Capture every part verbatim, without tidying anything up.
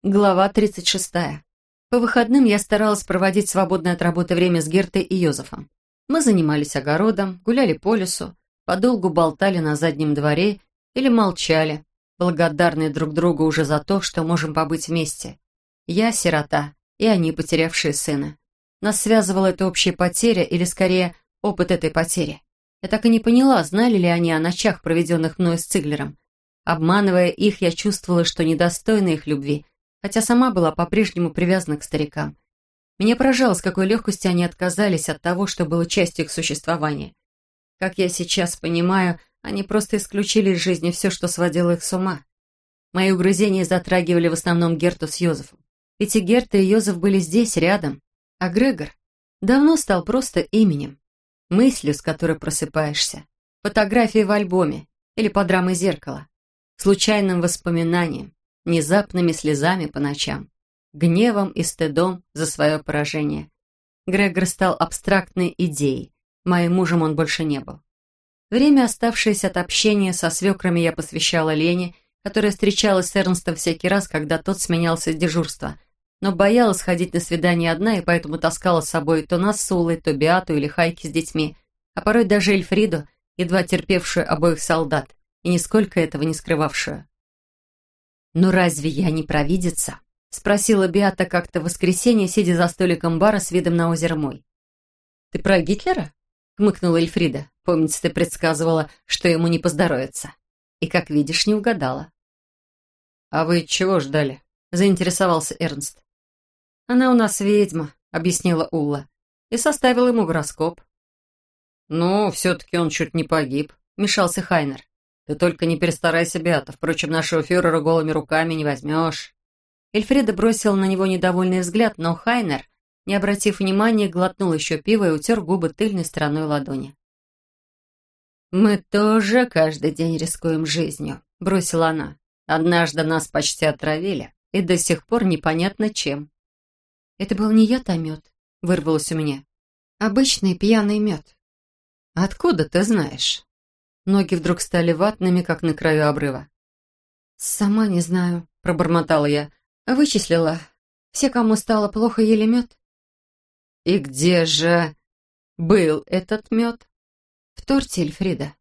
Глава тридцать шестая. По выходным я старалась проводить свободное от работы время с Гертой и Йозефом. Мы занимались огородом, гуляли по лесу, подолгу болтали на заднем дворе или молчали, благодарные друг другу уже за то, что можем побыть вместе. Я сирота, и они, потерявшие сына. Нас связывала эта общая потеря, или скорее опыт этой потери. Я так и не поняла, знали ли они о ночах, проведенных мною с Циглером. Обманывая их, я чувствовала, что недостойна их любви, хотя сама была по-прежнему привязана к старикам. Меня поражало, с какой легкостью они отказались от того, что было частью их существования. Как я сейчас понимаю, они просто исключили из жизни все, что сводило их с ума. Мои угрызения затрагивали в основном Герту с Йозефом. Ведь и Герта, и Йозеф были здесь, рядом. А Грегор давно стал просто именем, мыслью, с которой просыпаешься, фотографией в альбоме или под рамой зеркала, случайным воспоминанием, внезапными слезами по ночам, гневом и стыдом за свое поражение. Грегор стал абстрактной идеей. Моим мужем он больше не был. Время, оставшееся от общения со свекрами, я посвящала Лене, которая встречалась с Эрнстом всякий раз, когда тот сменялся с дежурства, но боялась ходить на свидание одна и поэтому таскала с собой то нас с Улой, то Беату или Хайки с детьми, а порой даже Эльфриду, едва терпевшую обоих солдат и нисколько этого не скрывавшую. «Ну разве я не провидица?» — спросила Беата как-то в воскресенье, сидя за столиком бара с видом на озеро Мой. «Ты про Гитлера?» — хмыкнула Эльфрида. «Помнится, ты предсказывала, что ему не поздоровится. И, как видишь, не угадала». «А вы чего ждали?» — заинтересовался Эрнст. «Она у нас ведьма», — объяснила Улла, и составила ему гороскоп. «Ну, все-таки он чуть не погиб», — вмешался Хайнер. «Ты только не перестарайся, Беата. Впрочем, нашего фюрера голыми руками не возьмешь». Эльфрида бросила на него недовольный взгляд, но Хайнер, не обратив внимания, глотнул еще пиво и утер губы тыльной стороной ладони. «Мы тоже каждый день рискуем жизнью», — бросила она. «Однажды нас почти отравили, и до сих пор непонятно чем». «Это был не яд, а мед», — вырвалось у меня. «Обычный пьяный мед». «Откуда ты знаешь?» Ноги вдруг стали ватными, как на краю обрыва. «Сама не знаю», — пробормотала я. «Вычислила. Все, кому стало плохо, ели мед». «И где же был этот мед?» «В торте, Эльфрида».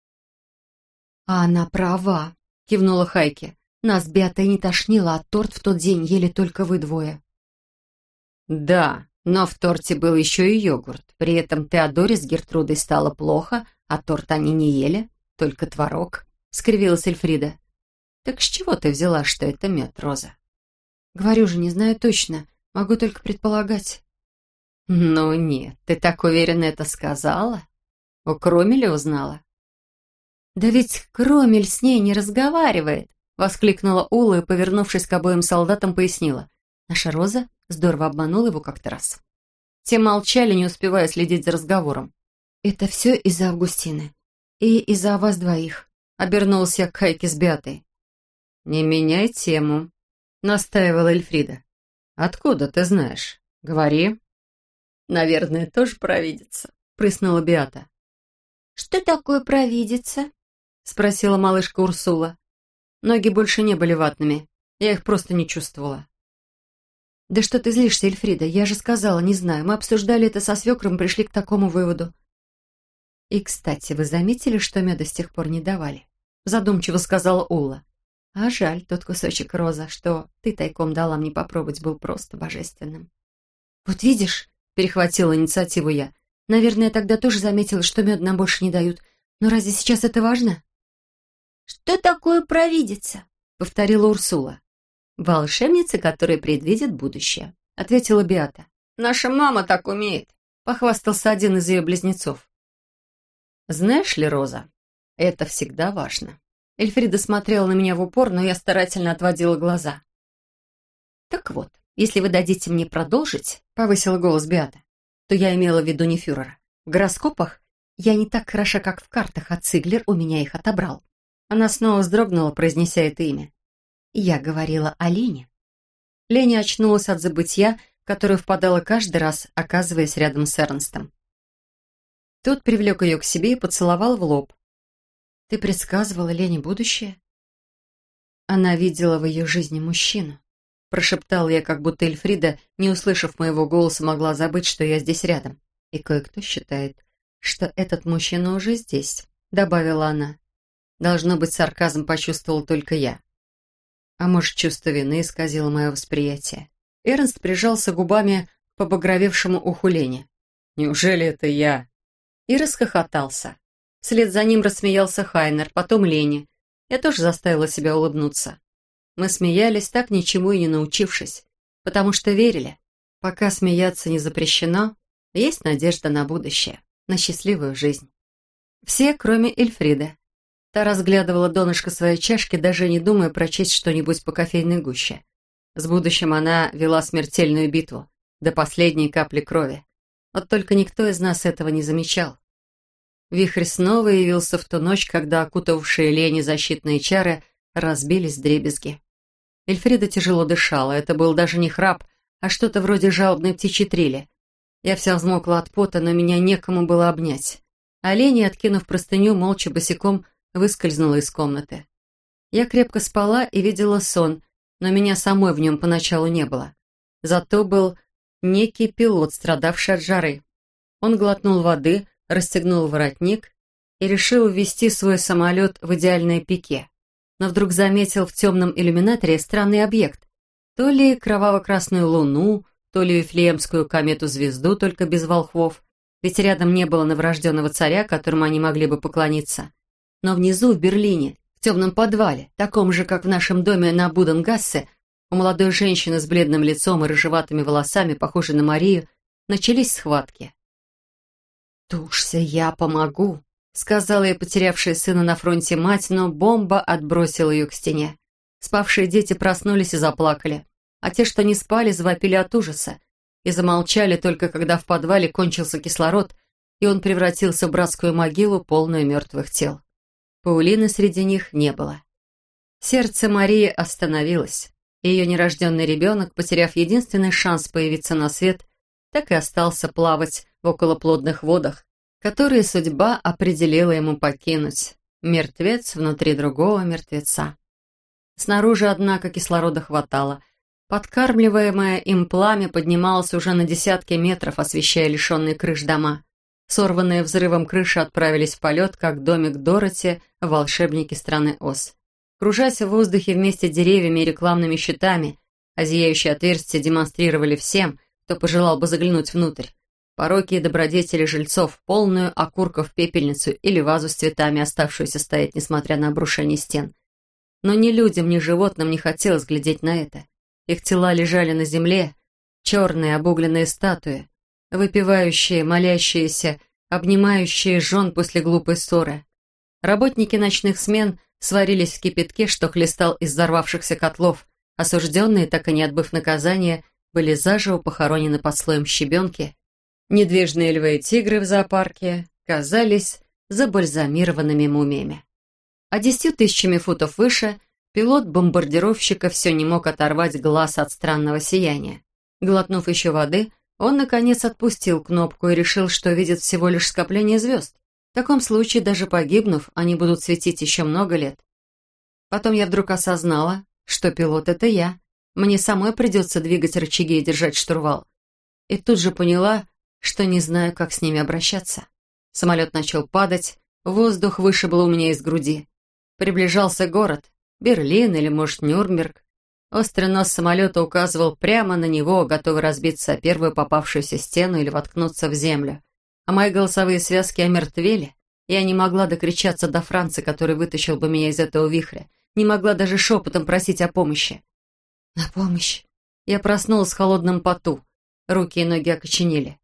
«А она права», — кивнула Хайки. «Нас Беата не тошнило, а торт в тот день ели только вы двое». «Да, но в торте был еще и йогурт. При этом Теодоре с Гертрудой стало плохо, а торт они не ели, только творог», — скривилась Эльфрида. «Так с чего ты взяла, что это мед, Роза?» «Говорю же, не знаю точно. Могу только предполагать». «Ну нет, ты так уверенно это сказала? У Кромеля узнала?» «Да ведь Кромель с ней не разговаривает», — воскликнула Ула и, повернувшись к обоим солдатам, пояснила. «Наша Роза здорово обманула его как-то раз». Те молчали, не успевая следить за разговором. «Это все из-за Августины. И из-за вас двоих», — обернулась я к Хайке с Беатой. «Не меняй тему», — настаивала Эльфрида. «Откуда ты знаешь? Говори». «Наверное, тоже провидица», — прыснула Беата. «Что такое провидица?» — спросила малышка Урсула. Ноги больше не были ватными, я их просто не чувствовала. «Да что ты злишься, Эльфрида? Я же сказала, не знаю. Мы обсуждали это со свекром и пришли к такому выводу». «И, кстати, вы заметили, что меда с тех пор не давали?» Задумчиво сказала Улла. «А жаль, тот кусочек, Роза, что ты тайком дала мне попробовать, был просто божественным». «Вот видишь», — перехватила инициативу я, «наверное, я тогда тоже заметила, что мед нам больше не дают. Но разве сейчас это важно?» «Что такое провидица?» — повторила Урсула. «Волшебница, которая предвидит будущее», — ответила Беата. «Наша мама так умеет», — похвастался один из ее близнецов. «Знаешь ли, Роза, это всегда важно». Эльфрида смотрела на меня в упор, но я старательно отводила глаза. «Так вот, если вы дадите мне продолжить», — повысила голос Беата, «то я имела в виду не фюрера. В гороскопах я не так хороша, как в картах, а Циглер у меня их отобрал». Она снова вздрогнула, произнеся это имя. Я говорила о Лене. Леня очнулась от забытья, в которое впадала каждый раз, оказываясь рядом с Эрнстом. Тот привлек ее к себе и поцеловал в лоб. «Ты предсказывала Лене будущее?» «Она видела в ее жизни мужчину», — прошептал я, как будто Эльфрида, не услышав моего голоса, могла забыть, что я здесь рядом. «И кое-кто считает, что этот мужчина уже здесь», — добавила она. Должно быть, сарказм почувствовал только я. А может, чувство вины исказило мое восприятие. Эрнст прижался губами к побагровевшему уху Лени. «Неужели это я?» И расхохотался. Вслед за ним рассмеялся Хайнер, потом Лени. Я тоже заставила себя улыбнуться. Мы смеялись, так ничему и не научившись, потому что верили. Пока смеяться не запрещено, есть надежда на будущее, на счастливую жизнь. Все, кроме Эльфриды. Та разглядывала донышко своей чашки, даже не думая прочесть что-нибудь по кофейной гуще. С будущим она вела смертельную битву, до последней капли крови. Вот только никто из нас этого не замечал. Вихрь снова явился в ту ночь, когда окутавшие Лени защитные чары разбились вдребезги. Эльфрида тяжело дышала, это был даже не храп, а что-то вроде жалобной птичьей трели. Я вся взмокла от пота, но меня некому было обнять. А Лени, откинув простыню, молча босиком выскользнула из комнаты. Я крепко спала и видела сон, но меня самой в нем поначалу не было. Зато был некий пилот, страдавший от жары. Он глотнул воды, расстегнул воротник и решил ввести свой самолет в идеальное пике. Но вдруг заметил в темном иллюминаторе странный объект. То ли кроваво-красную луну, то ли Вифлеемскую комету-звезду, только без волхвов, ведь рядом не было новорожденного царя, которому они могли бы поклониться. Но внизу, в Берлине, в темном подвале, таком же, как в нашем доме на Буденгассе, у молодой женщины с бледным лицом и рыжеватыми волосами, похожей на Марию, начались схватки. «Тушься, я помогу», — сказала я, потерявшая сына на фронте мать, но бомба отбросила ее к стене. Спавшие дети проснулись и заплакали, а те, что не спали, завопили от ужаса и замолчали только когда в подвале кончился кислород, и он превратился в братскую могилу, полную мертвых тел. Паулины среди них не было. Сердце Марии остановилось, и ее нерожденный ребенок, потеряв единственный шанс появиться на свет, так и остался плавать в околоплодных водах, которые судьба определила ему покинуть. Мертвец внутри другого мертвеца. Снаружи, однако, кислорода хватало. Подкармливаемое им пламя поднималось уже на десятки метров, освещая лишенные крыш дома. Сорванные взрывом крыши отправились в полет, как домик Дороти в «Волшебнике страны Оз». Кружась в воздухе вместе с деревьями и рекламными щитами, а зияющие отверстия демонстрировали всем, кто пожелал бы заглянуть внутрь, пороки и добродетели жильцов, полную окурков пепельницу или вазу с цветами, оставшуюся стоять, несмотря на обрушение стен. Но ни людям, ни животным не хотелось глядеть на это. Их тела лежали на земле, черные обугленные статуи, выпивающие, молящиеся, обнимающие жен после глупой ссоры. Работники ночных смен сварились в кипятке, что хлестал из взорвавшихся котлов. Осужденные, так и не отбыв наказания, были заживо похоронены под слоем щебенки. Недвижные львы и тигры в зоопарке казались забальзамированными мумиями. А десятью тысячами футов выше пилот бомбардировщика все не мог оторвать глаз от странного сияния. Глотнув еще воды, он, наконец, отпустил кнопку и решил, что видит всего лишь скопление звезд. В таком случае, даже погибнув, они будут светить еще много лет. Потом я вдруг осознала, что пилот — это я. Мне самой придется двигать рычаги и держать штурвал. И тут же поняла, что не знаю, как с ними обращаться. Самолет начал падать, воздух вышибло у меня из груди. Приближался город, Берлин или, может, Нюрнберг. Острый нос самолета указывал прямо на него, готовый разбиться о первую попавшуюся стену или воткнуться в землю. А мои голосовые связки омертвели. Я не могла докричаться до Франца, который вытащил бы меня из этого вихря. Не могла даже шепотом просить о помощи. «На помощь!» Я проснулась в холодном поту. Руки и ноги окоченели.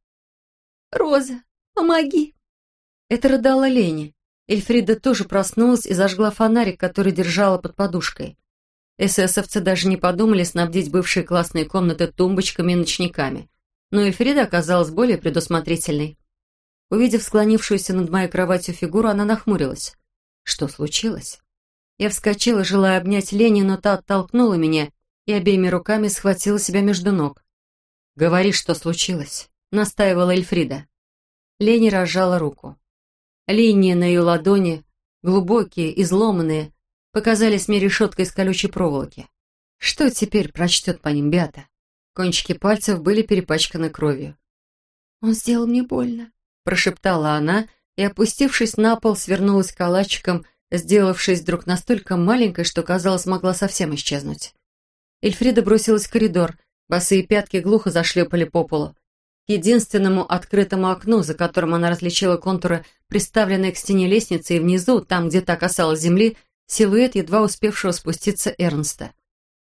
«Роза, помоги!» Это рыдала Лени. Эльфрида тоже проснулась и зажгла фонарик, который держала под подушкой. эсэсовцы даже не подумали снабдить бывшие классные комнаты тумбочками и ночниками. Но Эльфрида оказалась более предусмотрительной. Увидев склонившуюся над моей кроватью фигуру, она нахмурилась. Что случилось? Я вскочила, желая обнять Лени, но та оттолкнула меня и обеими руками схватила себя между ног. «Говори, что случилось», — настаивала Эльфрида. Лени разжала руку. Линии на ее ладони, глубокие, изломанные, показались мне решеткой из колючей проволоки. Что теперь прочтет по ним Беата? Кончики пальцев были перепачканы кровью. «Он сделал мне больно», — прошептала она, и, опустившись на пол, свернулась калачиком, сделавшись вдруг настолько маленькой, что, казалось, могла совсем исчезнуть. Эльфрида бросилась в коридор, босые пятки глухо зашлепали по полу. К единственному открытому окну, за которым она различила контуры, приставленные к стене лестницы, и внизу, там, где та касалась земли, силуэт едва успевшего спуститься Эрнста.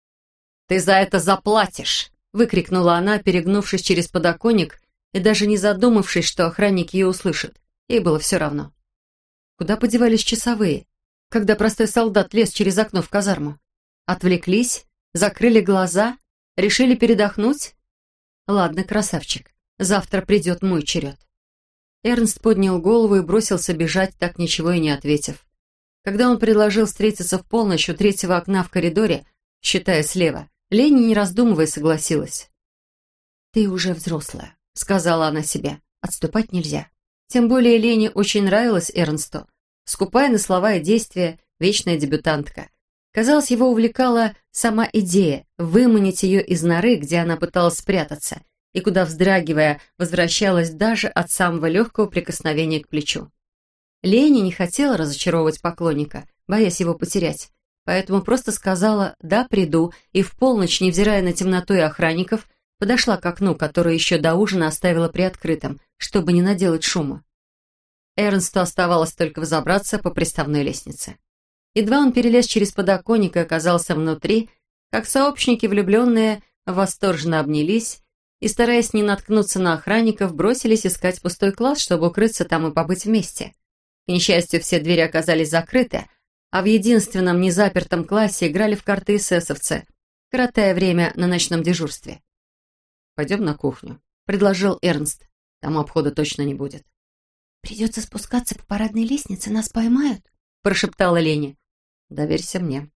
«Ты за это заплатишь!» — выкрикнула она, перегнувшись через подоконник и даже не задумавшись, что охранник ее услышит. Ей было все равно. Куда подевались часовые, когда простой солдат лез через окно в казарму? Отвлеклись, закрыли глаза, решили передохнуть? Ладно, красавчик, завтра придет мой черед. Эрнст поднял голову и бросился бежать, так ничего и не ответив. Когда он предложил встретиться в полночь у третьего окна в коридоре, считая слева, Лени, не раздумывая, согласилась. «Ты уже взрослая», — сказала она себе, — «отступать нельзя». Тем более Лене очень нравилась Эрнсту. Скупая на слова и действия, вечная дебютантка. Казалось, его увлекала сама идея выманить ее из норы, где она пыталась спрятаться, и куда, вздрагивая, возвращалась даже от самого легкого прикосновения к плечу. Лене не хотела разочаровывать поклонника, боясь его потерять, поэтому просто сказала «да, приду», и в полночь, невзирая на темноту и охранников, подошла к окну, которое еще до ужина оставила приоткрытым, чтобы не наделать шума. Эрнсту оставалось только взобраться по приставной лестнице. Едва он перелез через подоконник и оказался внутри, как сообщники, влюбленные, восторженно обнялись и, стараясь не наткнуться на охранников, бросились искать пустой класс, чтобы укрыться там и побыть вместе. К несчастью, все двери оказались закрыты, а в единственном незапертом классе играли в карты эсэсовцы, коротая время на ночном дежурстве. «Пойдем на кухню», — предложил Эрнст. «Там обхода точно не будет». «Придется спускаться по парадной лестнице, нас поймают», — прошептала Леня. «Доверься мне».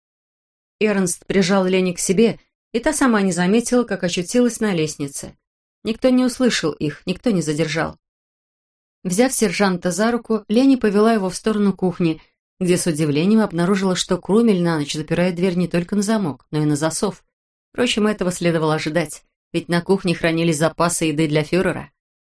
Эрнст прижал Лене к себе, и та сама не заметила, как очутилась на лестнице. Никто не услышал их, никто не задержал. Взяв сержанта за руку, Леня повела его в сторону кухни, где с удивлением обнаружила, что Крумель на ночь запирает дверь не только на замок, но и на засов. Впрочем, этого следовало ожидать, ведь на кухне хранились запасы еды для фюрера.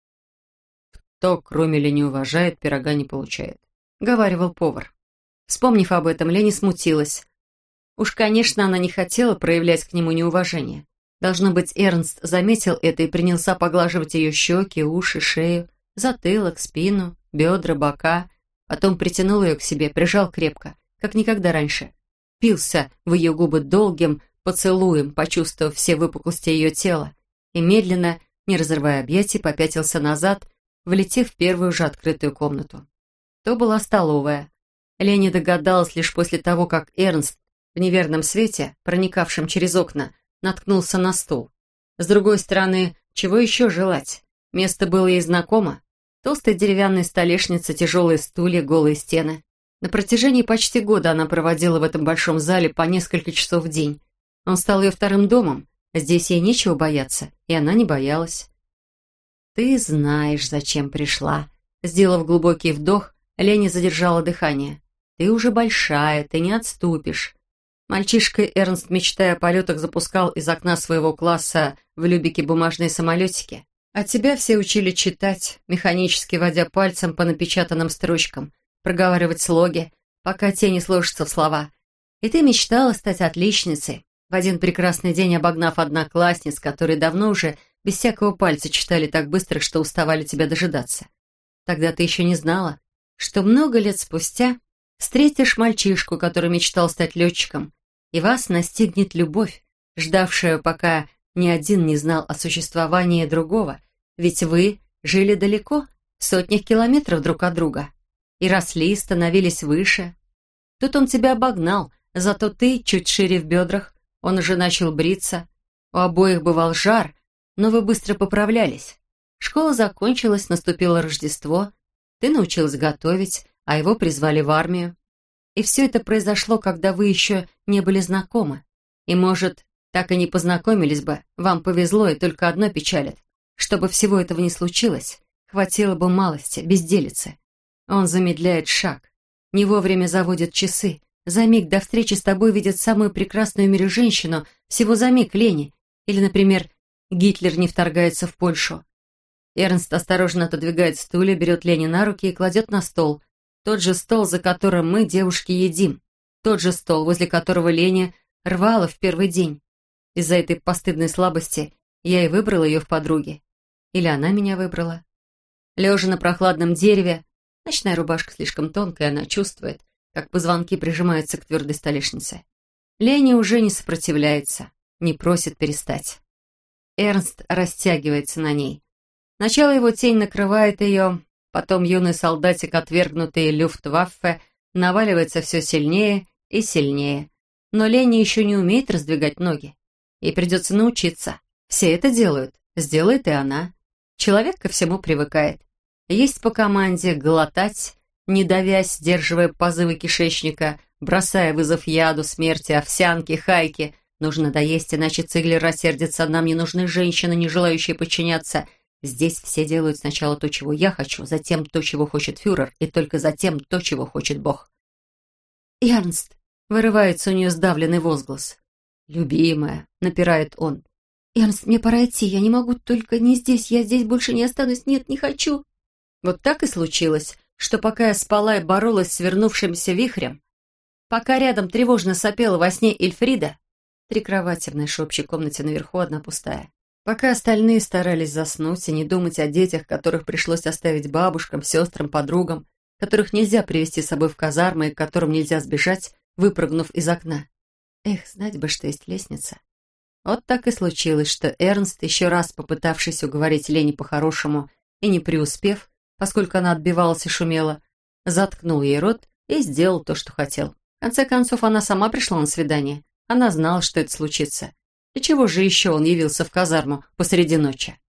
«Кто Крумеля не уважает, пирога не получает», — говаривал повар. Вспомнив об этом, Леня смутилась. Уж, конечно, она не хотела проявлять к нему неуважение. Должно быть, Эрнст заметил это и принялся поглаживать ее щеки, уши, шею, затылок, спину, бедра, бока. Потом притянул ее к себе, прижал крепко, как никогда раньше. Впился в ее губы долгим поцелуем, почувствовав все выпуклости ее тела, и медленно, не разрывая объятий, попятился назад, влетев в первую же открытую комнату. То была столовая. Леня догадалась лишь после того, как Эрнст в неверном свете, проникавшем через окна, наткнулся на стул. С другой стороны, чего еще желать? Место было ей знакомо. Толстая деревянная столешница, тяжелые стулья, голые стены. На протяжении почти года она проводила в этом большом зале по несколько часов в день. Он стал ее вторым домом. Здесь ей нечего бояться, и она не боялась. «Ты знаешь, зачем пришла». Сделав глубокий вдох, Леня задержала дыхание. «Ты уже большая, ты не отступишь». Мальчишка Эрнст, мечтая о полетах, запускал из окна своего класса в Любике бумажные самолетики. А тебя все учили читать, механически водя пальцем по напечатанным строчкам, проговаривать слоги, пока те не сложатся в слова. И ты мечтала стать отличницей, в один прекрасный день обогнав одноклассниц, которые давно уже без всякого пальца читали так быстро, что уставали тебя дожидаться. Тогда ты еще не знала, что много лет спустя встретишь мальчишку, который мечтал стать летчиком, и вас настигнет любовь, ждавшая, пока ни один не знал о существовании другого, ведь вы жили далеко, в сотнях километров друг от друга, и росли, становились выше. Тут он тебя обогнал, зато ты чуть шире в бедрах, он уже начал бриться, у обоих бывал жар, но вы быстро поправлялись. Школа закончилась, наступило Рождество, ты научилась готовить, а его призвали в армию. И все это произошло, когда вы еще не были знакомы. И, может, так и не познакомились бы, вам повезло, и только одно печалит. Чтобы всего этого не случилось, хватило бы малости, безделицы. Он замедляет шаг, не вовремя заводит часы, За миг до встречи с тобой видят самую прекрасную в мире женщину, всего за миг, Лени. Или, например, Гитлер не вторгается в Польшу. Эрнст осторожно отодвигает стулья, берет Лени на руки и кладет на стол. Тот же стол, за которым мы, девушки, едим. Тот же стол, возле которого Леня рвала в первый день. Из-за этой постыдной слабости я и выбрала ее в подруги. Или она меня выбрала. Лежа на прохладном дереве, ночная рубашка слишком тонкая, она чувствует, как позвонки прижимаются к твердой столешнице. Леня уже не сопротивляется, не просит перестать. Эрнст растягивается на ней. Сначала его тень накрывает ее, потом юный солдатик, отвергнутый Люфтваффе, наваливается все сильнее и сильнее. Но Леня еще не умеет раздвигать ноги. Ей придется научиться. Все это делают, сделает и она. Человек ко всему привыкает. Есть по команде, глотать, не давясь, сдерживая позывы кишечника, бросая вызов яду, смерти, овсянке, хайке. Нужно доесть, иначе Циглер рассердится. Нам не нужны женщины, не желающие подчиняться. Здесь все делают сначала то, чего я хочу, затем то, чего хочет фюрер, и только затем то, чего хочет Бог. «Эрнст!» — вырывается у нее сдавленный возглас. «Любимая!» — напирает он. «Эрнст, мне пора идти, я не могу, только не здесь, я здесь больше не останусь, нет, не хочу!» Вот так и случилось, что пока я спала и боролась с вернувшимся вихрем, пока рядом тревожно сопела во сне Эльфрида, три кровати в нашей общей комнате наверху, одна пустая, пока остальные старались заснуть и не думать о детях, которых пришлось оставить бабушкам, сестрам, подругам, которых нельзя привести с собой в казармы и к которым нельзя сбежать, выпрыгнув из окна. Эх, знать бы, что есть лестница. Вот так и случилось, что Эрнст, еще раз попытавшись уговорить Лени по-хорошему и не преуспев, поскольку она отбивалась и шумела, заткнул ей рот и сделал то, что хотел. В конце концов, она сама пришла на свидание. Она знала, что это случится. И чего же еще он явился в казарму посреди ночи?